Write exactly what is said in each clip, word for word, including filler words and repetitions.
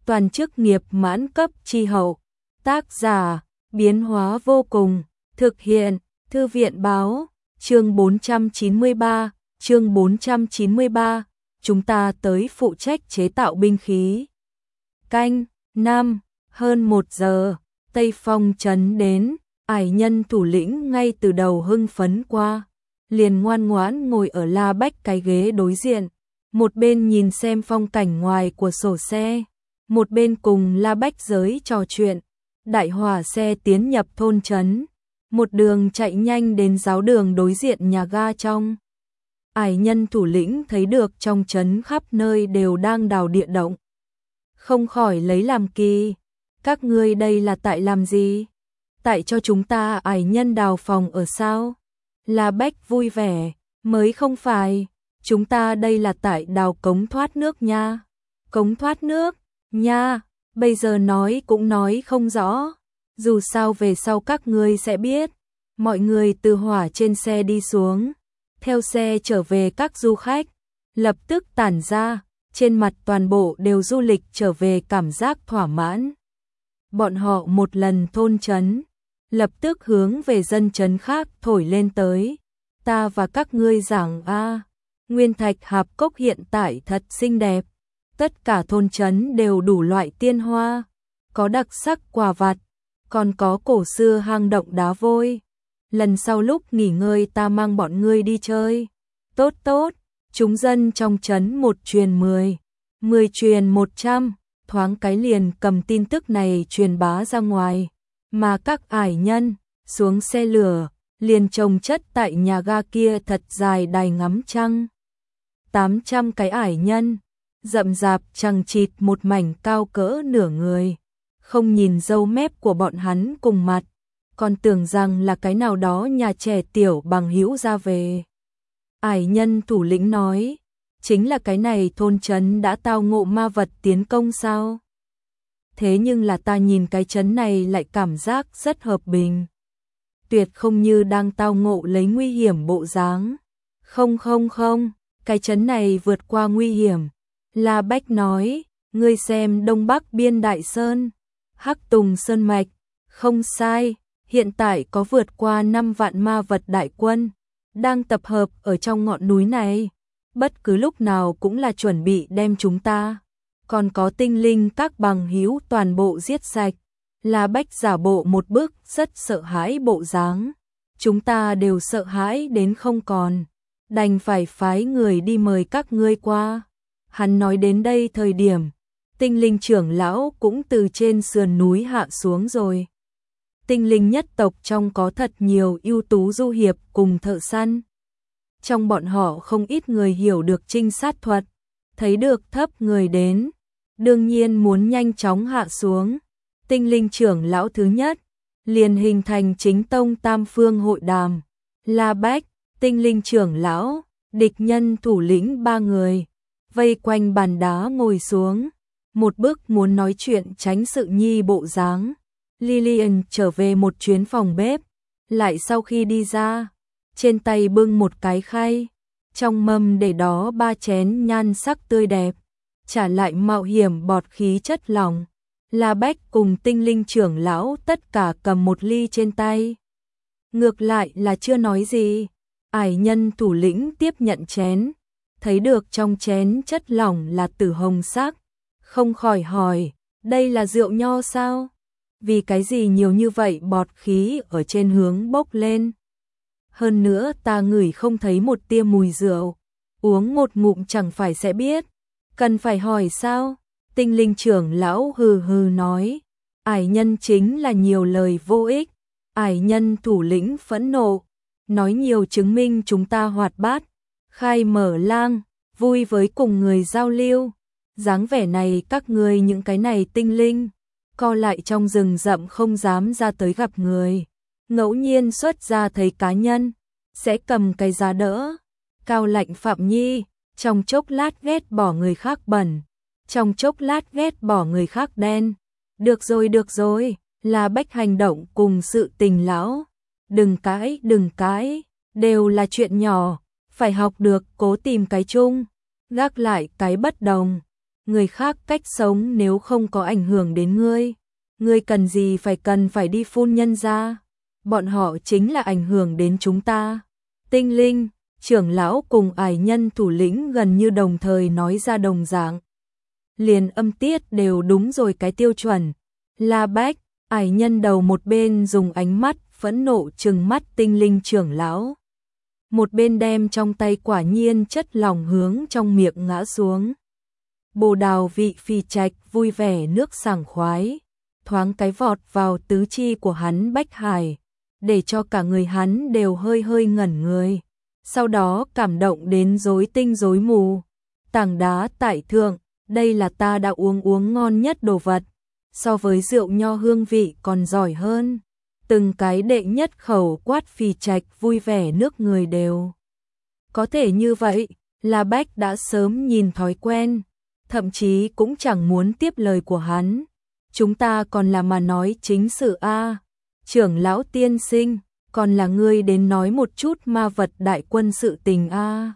toàn chức nghiệp mãn cấp chi hậu. Tác giả, biến hóa vô cùng, thực hiện, Thư viện báo, chương bốn trăm chín mươi ba, chương bốn trăm chín mươi ba, chúng ta tới phụ trách chế tạo binh khí. Canh, năm, hơn một giờ, Tây Phong trấn đến, ải nhân thủ lĩnh ngay từ đầu hưng phấn qua, liền ngoan ngoãn ngồi ở La Bách cái ghế đối diện, một bên nhìn xem phong cảnh ngoài của sổ xe, một bên cùng La Bách giới trò chuyện. Đại hỏa xe tiến nhập thôn trấn, một đường chạy nhanh đến giáo đường đối diện nhà ga trong. Ải nhân thủ lĩnh thấy được trong trấn khắp nơi đều đang đào địa động. Không khỏi lấy làm kỳ, các ngươi đây là tại làm gì? Tại cho chúng ta ải nhân đào phòng ở sao? La Bách vui vẻ, mới không phải, chúng ta đây là tại đào cống thoát nước nha. Cống thoát nước, nha, bây giờ nói cũng nói không rõ, dù sao về sau các ngươi sẽ biết. Mọi người từ hỏa trên xe đi xuống, theo xe trở về các du khách, lập tức tản ra, trên mặt toàn bộ đều du lịch trở về cảm giác thỏa mãn. Bọn họ một lần thôn trấn, lập tức hướng về dân trấn khác thổi lên tới. Ta và các ngươi giảng a, nguyên thạch hạp cốc hiện tại thật xinh đẹp. Tất cả thôn trấn đều đủ loại tiên hoa, có đặc sắc quà vặt, còn có cổ xưa hang động đá vôi. Lần sau lúc nghỉ ngơi ta mang bọn ngươi đi chơi. Tốt tốt, chúng dân trong trấn một truyền mười, mười truyền một trăm, thoáng cái liền cầm tin tức này truyền bá ra ngoài. Mà các ải nhân, xuống xe lửa, liền chồng chất tại nhà ga kia thật dài đài ngắm trăng. tám trăm cái ải nhân, rậm rạp chằng chịt một mảnh cao cỡ nửa người. Không nhìn râu mép của bọn hắn cùng mặt, còn tưởng rằng là cái nào đó nhà trẻ tiểu bằng hữu ra về. Ải nhân thủ lĩnh nói, chính là cái này thôn trấn đã tao ngộ ma vật tiến công sao? Thế nhưng là ta nhìn cái trấn này lại cảm giác rất hợp bình. Tuyệt không như đang tao ngộ lấy nguy hiểm bộ dáng. Không không không, cái trấn này vượt qua nguy hiểm. La Bách nói, ngươi xem Đông Bắc biên Đại Sơn, Hắc Tùng Sơn Mạch, không sai, hiện tại có vượt qua năm vạn ma vật đại quân, đang tập hợp ở trong ngọn núi này, bất cứ lúc nào cũng là chuẩn bị đem chúng ta, còn có tinh linh các bằng hữu toàn bộ giết sạch. La Bách giả bộ một bức rất sợ hãi bộ dáng, chúng ta đều sợ hãi đến không còn, đành phải phái người đi mời các ngươi qua. Hắn nói đến đây thời điểm, tinh linh trưởng lão cũng từ trên sườn núi hạ xuống rồi. Tinh linh nhất tộc trong có thật nhiều ưu tú du hiệp cùng thợ săn. Trong bọn họ không ít người hiểu được trinh sát thuật, thấy được thấp người đến, đương nhiên muốn nhanh chóng hạ xuống. Tinh linh trưởng lão thứ nhất, liền hình thành chính tông tam phương hội đàm. La Bách, tinh linh trưởng lão, địch nhân thủ lĩnh ba người, vây quanh bàn đá ngồi xuống, một bức muốn nói chuyện tránh sự nhi bộ dáng. Lillian trở về một chuyến phòng bếp, lại sau khi đi ra, trên tay bưng một cái khay, trong mâm để đó ba chén nhan sắc tươi đẹp, trả lại mạo hiểm bọt khí chất lỏng. La Bách cùng tinh linh trưởng lão tất cả cầm một ly trên tay. Ngược lại là chưa nói gì, ải nhân thủ lĩnh tiếp nhận chén, thấy được trong chén chất lỏng là tử hồng sắc, không khỏi hỏi, đây là rượu nho sao? Vì cái gì nhiều như vậy bọt khí ở trên hướng bốc lên? Hơn nữa ta ngửi không thấy một tia mùi rượu, uống một ngụm chẳng phải sẽ biết, cần phải hỏi sao? Tinh linh trưởng lão hừ hừ nói, ải nhân chính là nhiều lời vô ích. Ải nhân thủ lĩnh phẫn nộ, nói nhiều chứng minh chúng ta hoạt bát, khai mở lang, vui với cùng người giao lưu. Dáng vẻ này các ngươi những cái này tinh linh, co lại trong rừng rậm không dám ra tới gặp người. Ngẫu nhiên xuất ra thấy cá nhân, sẽ cầm cái giá đỡ. Cao lạnh Phạm Nhi, trong chốc lát ghét bỏ người khác bẩn, trong chốc lát ghét bỏ người khác đen. Được rồi được rồi, La Bách hành động cùng sự tình lão. Đừng cãi, đừng cãi, đều là chuyện nhỏ, phải học được cố tìm cái chung, gác lại cái bất đồng. người khác cách sống nếu không có ảnh hưởng đến ngươi, ngươi cần gì phải cần phải đi phun nhân ra, bọn họ chính là ảnh hưởng đến chúng ta. Tinh linh, trưởng lão cùng ải nhân thủ lĩnh gần như đồng thời nói ra đồng dạng. Liền âm tiết đều đúng rồi cái tiêu chuẩn. La Bách, ải nhân đầu một bên dùng ánh mắt phẫn nộ trừng mắt tinh linh trưởng lão. Một bên đem trong tay quả nhiên chất lỏng hướng trong miệng ngã xuống. Bồ đào vị phi trạch vui vẻ nước sảng khoái, thoáng cái vọt vào tứ chi của hắn Bách Hải, để cho cả người hắn đều hơi hơi ngẩn người. Sau đó cảm động đến rối tinh rối mù. Tảng đá tại thượng, đây là ta đã uống uống ngon nhất đồ vật, so với rượu nho hương vị còn giỏi hơn. Từng cái đệ nhất khẩu quát phi trạch vui vẻ nước người đều. Có thể như vậy, La Bách đã sớm nhìn thói quen, thậm chí cũng chẳng muốn tiếp lời của hắn. Chúng ta còn là mà nói chính sự a. Trưởng lão tiên sinh, còn là ngươi đến nói một chút ma vật đại quân sự tình a.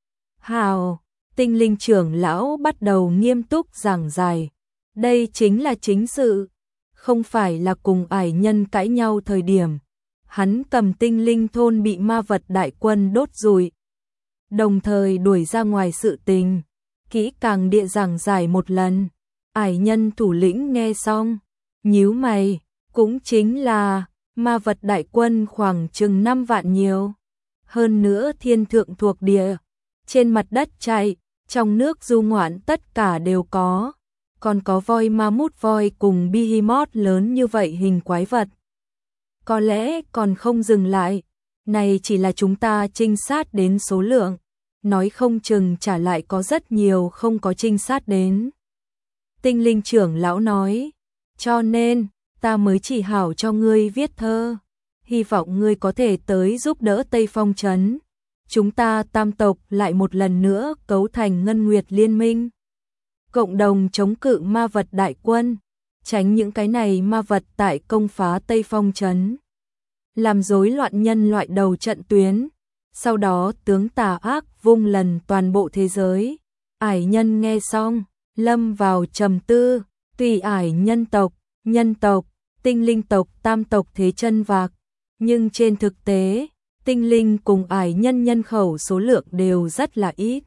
Hào, tinh linh trưởng lão bắt đầu nghiêm túc giảng giải. Đây chính là chính sự, không phải là cùng ải nhân cãi nhau thời điểm. Hắn cầm tinh linh thôn bị ma vật đại quân đốt rụi, đồng thời đuổi ra ngoài sự tình, kỹ càng địa giảng giải một lần. Ải nhân thủ lĩnh nghe xong, nhíu mày, cũng chính là ma vật đại quân khoảng chừng năm vạn nhiều. Hơn nữa thiên thượng thuộc địa, trên mặt đất chạy, trong nước du ngoạn tất cả đều có. Còn có voi ma mút voi cùng behemoth lớn như vậy hình quái vật. Có lẽ còn không dừng lại, này chỉ là chúng ta trinh sát đến số lượng, nói không chừng trả lại có rất nhiều không có trinh sát đến. Tinh linh trưởng lão nói, cho nên, ta mới chỉ hảo cho ngươi viết thơ, hy vọng ngươi có thể tới giúp đỡ Tây Phong Trấn. Chúng ta tam tộc lại một lần nữa cấu thành Ngân Nguyệt Liên minh, cộng đồng chống cự ma vật đại quân, tránh những cái này ma vật tại công phá Tây Phong Trấn, làm rối loạn nhân loại đầu trận tuyến, sau đó tướng tà ác vung lần toàn bộ thế giới. Ải nhân nghe xong, lâm vào trầm tư, tùy ải nhân tộc, nhân tộc, tinh linh tộc tam tộc thế chân vạc, nhưng trên thực tế, tinh linh cùng ải nhân nhân khẩu số lượng đều rất là ít.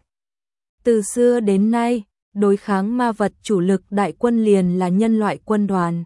Từ xưa đến nay, đối kháng ma vật chủ lực đại quân liền là nhân loại quân đoàn.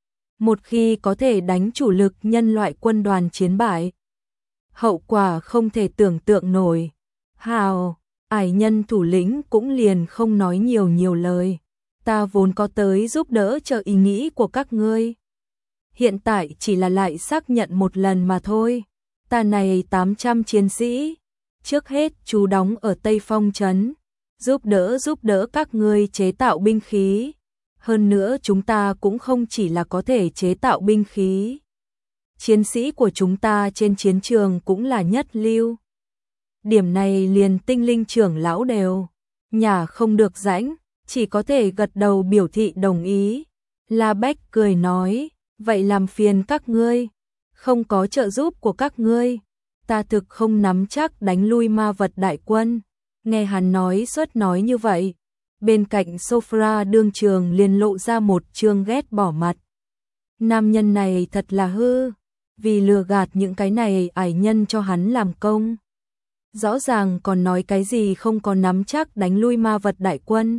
Một khi có thể đánh chủ lực nhân loại quân đoàn chiến bại, hậu quả không thể tưởng tượng nổi. Hào, ải nhân thủ lĩnh cũng liền không nói nhiều nhiều lời. Ta vốn có tới giúp đỡ cho ý nghĩ của các ngươi. Hiện tại chỉ là lại xác nhận một lần mà thôi. Ta này tám trăm chiến sĩ, trước hết chú đóng ở Tây Phong Trấn, giúp đỡ giúp đỡ các ngươi chế tạo binh khí. Hơn nữa chúng ta cũng không chỉ là có thể chế tạo binh khí. Chiến sĩ của chúng ta trên chiến trường cũng là nhất lưu. Điểm này liền tinh linh trưởng lão đều nhả không được rãnh, chỉ có thể gật đầu biểu thị đồng ý. La Bách cười nói, vậy làm phiền các ngươi, không có trợ giúp của các ngươi, ta thực không nắm chắc đánh lui ma vật đại quân. Nghe hắn nói suốt nói như vậy, bên cạnh sofa đương trường liền lộ ra một trương ghét bỏ mặt. Nam nhân này thật là hư, vì lừa gạt những cái này ải nhân cho hắn làm công. Rõ ràng còn nói cái gì không có nắm chắc đánh lui ma vật đại quân.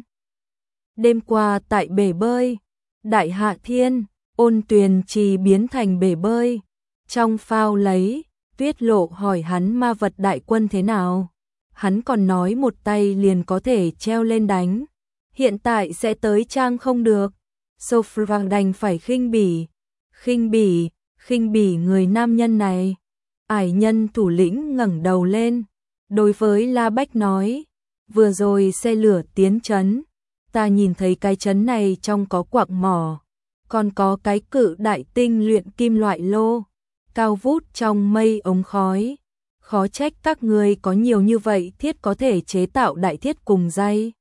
Đêm qua tại bể bơi, Đại Hạ Thiên, Ôn Tuyền Trì biến thành bể bơi. Trong phao lấy, Tuyết Lộ hỏi hắn ma vật đại quân thế nào. Hắn còn nói một tay liền có thể treo lên đánh. Hiện tại sẽ tới trang không được. Sophia đành phải khinh bỉ. Khinh bỉ, khinh bỉ người nam nhân này. Ải nhân thủ lĩnh ngẩng đầu lên. Đối với La Bách nói, vừa rồi xe lửa tiến trấn, ta nhìn thấy cái trấn này trong có quặng mỏ, còn có cái cự đại tinh luyện kim loại lô, cao vút trong mây ống khói. Khó trách các ngươi có nhiều như vậy thiết có thể chế tạo đại thiết cùng dây.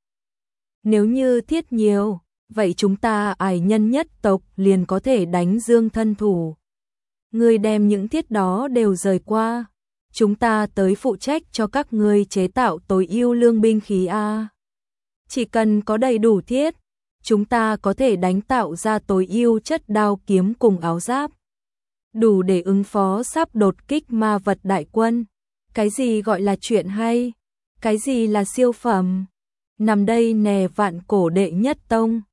Nếu như thiết nhiều, vậy chúng ta ải nhân nhất tộc liền có thể đánh dương thân thủ. Ngươi đem những thiết đó đều rời qua, chúng ta tới phụ trách cho các ngươi chế tạo tối ưu lương binh khí a. Chỉ cần có đầy đủ thiết, chúng ta có thể đánh tạo ra tối ưu chất đao kiếm cùng áo giáp, đủ để ứng phó sắp đột kích ma vật đại quân. Cái gì gọi là chuyện hay? Cái gì là siêu phẩm? Nằm đây nè vạn cổ đệ nhất tông.